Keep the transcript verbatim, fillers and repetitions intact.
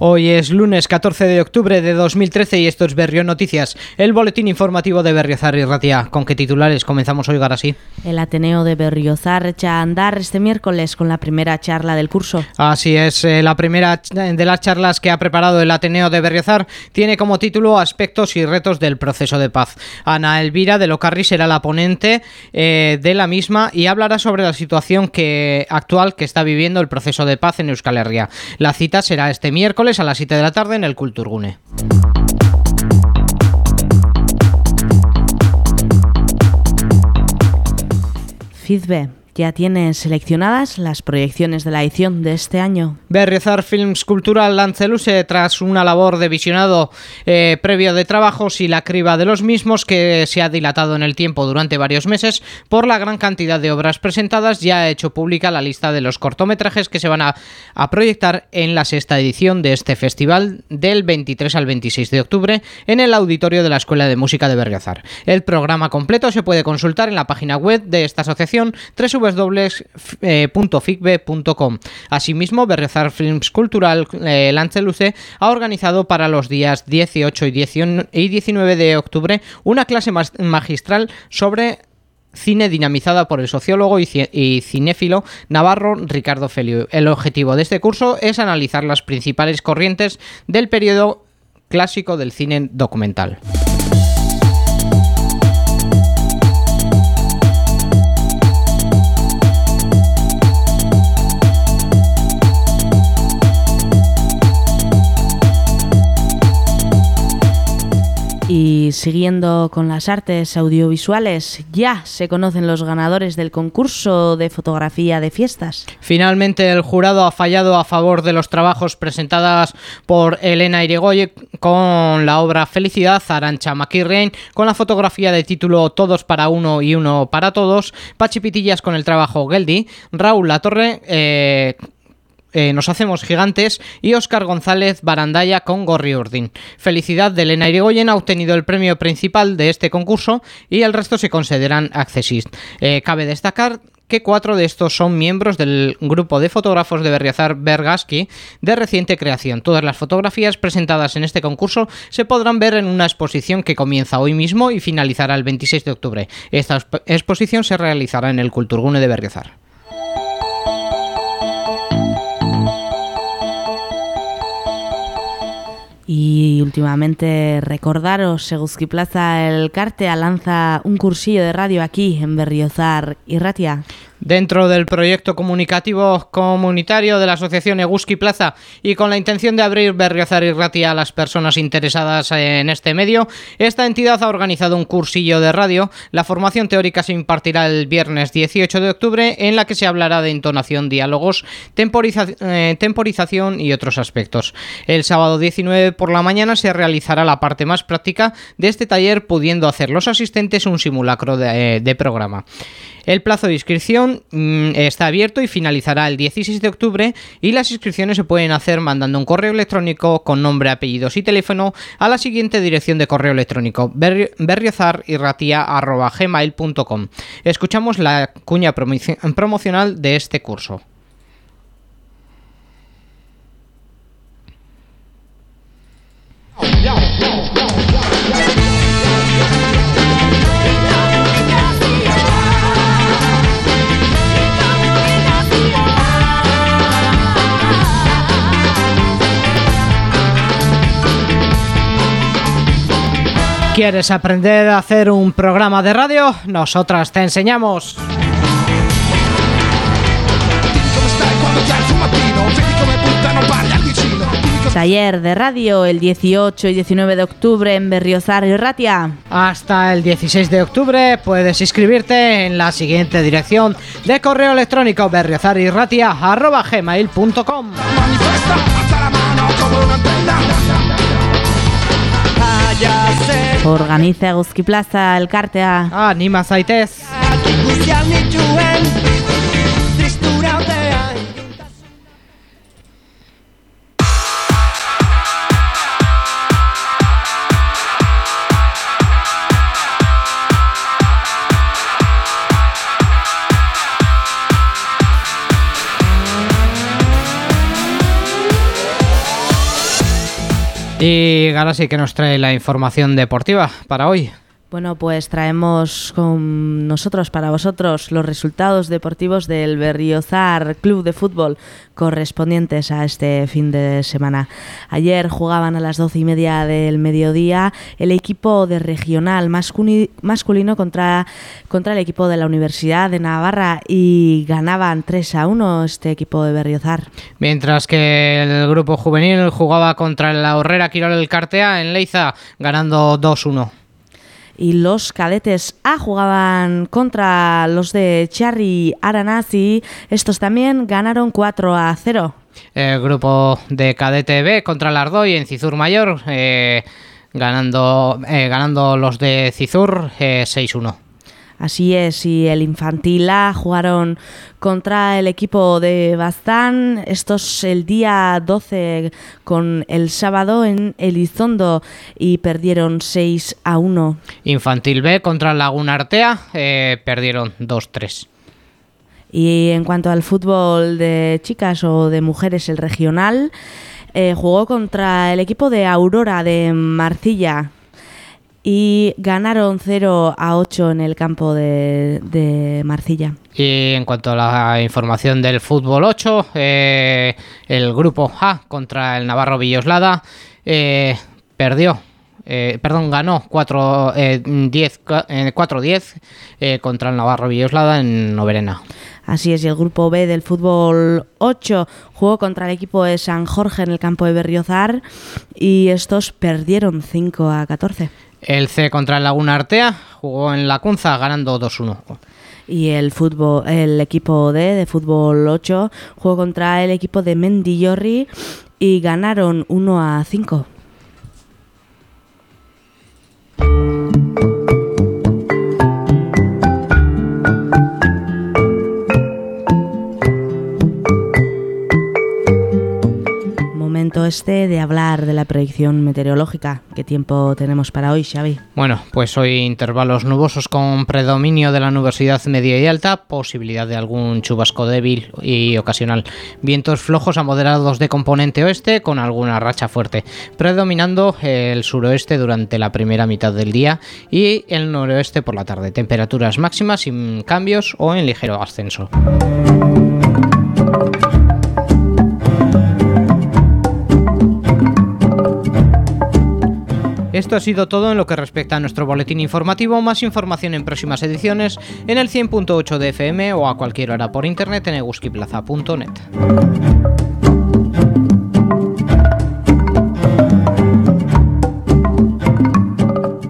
Hoy es lunes catorce de octubre de dos mil trece y esto es Berrión Noticias, el boletín informativo de Berriozar y Ratia. ¿Con qué titulares comenzamos hoy, Garasí? El Ateneo de Berriozar echa a andar este miércoles con la primera charla del curso. Así es, eh, la primera de las charlas que ha preparado el Ateneo de Berriozar tiene como título Aspectos y retos del proceso de paz. Ana Elvira de Locarri será la ponente eh, de la misma y hablará sobre la situación que, actual que está viviendo el proceso de paz en Euskal Herria. La cita será este miércoles a las siete de la tarde en el Kulturgune. FIDBE ya tiene seleccionadas las proyecciones de la edición de este año. Berriozar Films Cultural Lanceluse, tras una labor de visionado eh, previo de trabajos y la criba de los mismos que se ha dilatado en el tiempo durante varios meses por la gran cantidad de obras presentadas, ya ha hecho pública la lista de los cortometrajes que se van a, a proyectar en la sexta edición de este festival del veintitrés al veintiséis de octubre en el auditorio de la Escuela de Música de Berriozar. El programa completo se puede consultar en la página web de esta asociación doble u doble u doble u punto ficbe punto com. Asimismo, Berriozar Films Cultural eh, Lanceluse ha organizado para los días dieciocho y diecinueve de octubre una clase magistral sobre cine dinamizada por el sociólogo y, ci- y cinéfilo navarro Ricardo Feliu. El objetivo de este curso es analizar las principales corrientes del periodo clásico del cine documental. Y siguiendo con las artes audiovisuales, ya se conocen los ganadores del concurso de fotografía de fiestas. Finalmente, el jurado ha fallado a favor de los trabajos presentados por Elena Irigoyen con la obra Felicidad, Arantxa Maquirrein con la fotografía de título Todos para uno y uno para todos, Pachi Pitillas con el trabajo Geldi, Raúl Latorre eh, Eh, Nos hacemos gigantes y Óscar González Barandaya con Gorri Urdin. Felicidad de Elena Irigoyen ha obtenido el premio principal de este concurso y el resto se consideran accessis. Eh, cabe destacar que cuatro de estos son miembros del grupo de fotógrafos de Berriozar Bergaski de reciente creación. Todas las fotografías presentadas en este concurso se podrán ver en una exposición que comienza hoy mismo y finalizará el veintiséis de octubre. Esta exp- exposición se realizará en el Kulturgune de Berriozar. Y últimamente recordaros, Eguzki Plaza El Cartea lanza un cursillo de radio aquí en Berriozar y Ratia. Dentro del proyecto comunicativo comunitario de la asociación Eguzki Plaza y con la intención de abrir Berriozar y Ratia a las personas interesadas en este medio, esta entidad ha organizado un cursillo de radio. La formación teórica se impartirá el viernes dieciocho de octubre, en la que se hablará de entonación, diálogos, temporiza- eh, temporización y otros aspectos. El sábado diecinueve por la mañana se realizará la parte más práctica de este taller, pudiendo hacer los asistentes un simulacro de, eh, de programa. El plazo de inscripción mmm, está abierto y finalizará el dieciséis de octubre, y las inscripciones se pueden hacer mandando un correo electrónico con nombre, apellidos y teléfono a la siguiente dirección de correo electrónico: berri- berriozarirratia arroba gmail punto com. Escuchamos la cuña promoci- promocional de este curso. ¿Quieres aprender a hacer un programa de radio? Nosotras te enseñamos. Taller de radio el dieciocho y diecinueve de octubre en Berriozar y Ratia. Hasta el dieciséis de octubre puedes inscribirte en la siguiente dirección de correo electrónico: berriozarirratia arroba gmail punto com. Organiza Eguzki Plaza El Cartea. Anima zaitez. Y ahora sí que nos trae la información deportiva para hoy. Bueno, pues traemos con nosotros, para vosotros, los resultados deportivos del Berriozar Club de Fútbol correspondientes a este fin de semana. Ayer jugaban a las doce y media del mediodía el equipo de regional masculi- masculino contra, contra el equipo de la Universidad de Navarra y ganaban tres a uno este equipo de Berriozar. Mientras que el grupo juvenil jugaba contra la Horrera Quirol Elkartea en Leiza, ganando dos uno. Y los cadetes A jugaban contra los de Txarri Aranazi. Estos también ganaron cuatro a cero. El grupo de cadete B contra el Ardoy en Cizur Mayor, eh, ganando, eh, ganando los de Cizur eh, seis uno. Así es, y el infantil A jugaron contra el equipo de Baztán, estos el día doce con el sábado en Elizondo y perdieron seis a uno. Infantil B contra Laguna Artea, eh, perdieron dos tres. Y en cuanto al fútbol de chicas o de mujeres, el regional eh, jugó contra el equipo de Aurora de Marcilla y ganaron cero a ocho en el campo de, de Marcilla. Y en cuanto a la información del fútbol ocho, eh, el grupo A contra el Navarro Villoslada eh, perdió, eh, perdón, ganó cuatro diez eh, contra el Navarro Villoslada en Noverena. Así es, y el grupo B del fútbol ocho jugó contra el equipo de San Jorge en el campo de Berriozar y estos perdieron cinco a catorce. El C contra el Laguna Artea jugó en la Cunza ganando dos uno. Y el fútbol, el equipo D de fútbol ocho jugó contra el equipo de Mendillorri y ganaron uno a cinco. Este de hablar de la predicción meteorológica. ¿Qué tiempo tenemos para hoy, Xavi? Bueno, pues hoy intervalos nubosos con predominio de la nubosidad media y alta, posibilidad de algún chubasco débil y ocasional. Vientos flojos a moderados de componente oeste con alguna racha fuerte, predominando el suroeste durante la primera mitad del día y el noroeste por la tarde. Temperaturas máximas sin cambios o en ligero ascenso. Esto ha sido todo en lo que respecta a nuestro boletín informativo. Más información en próximas ediciones en el cien punto ocho de F M o a cualquier hora por internet en eguskiplaza punto net.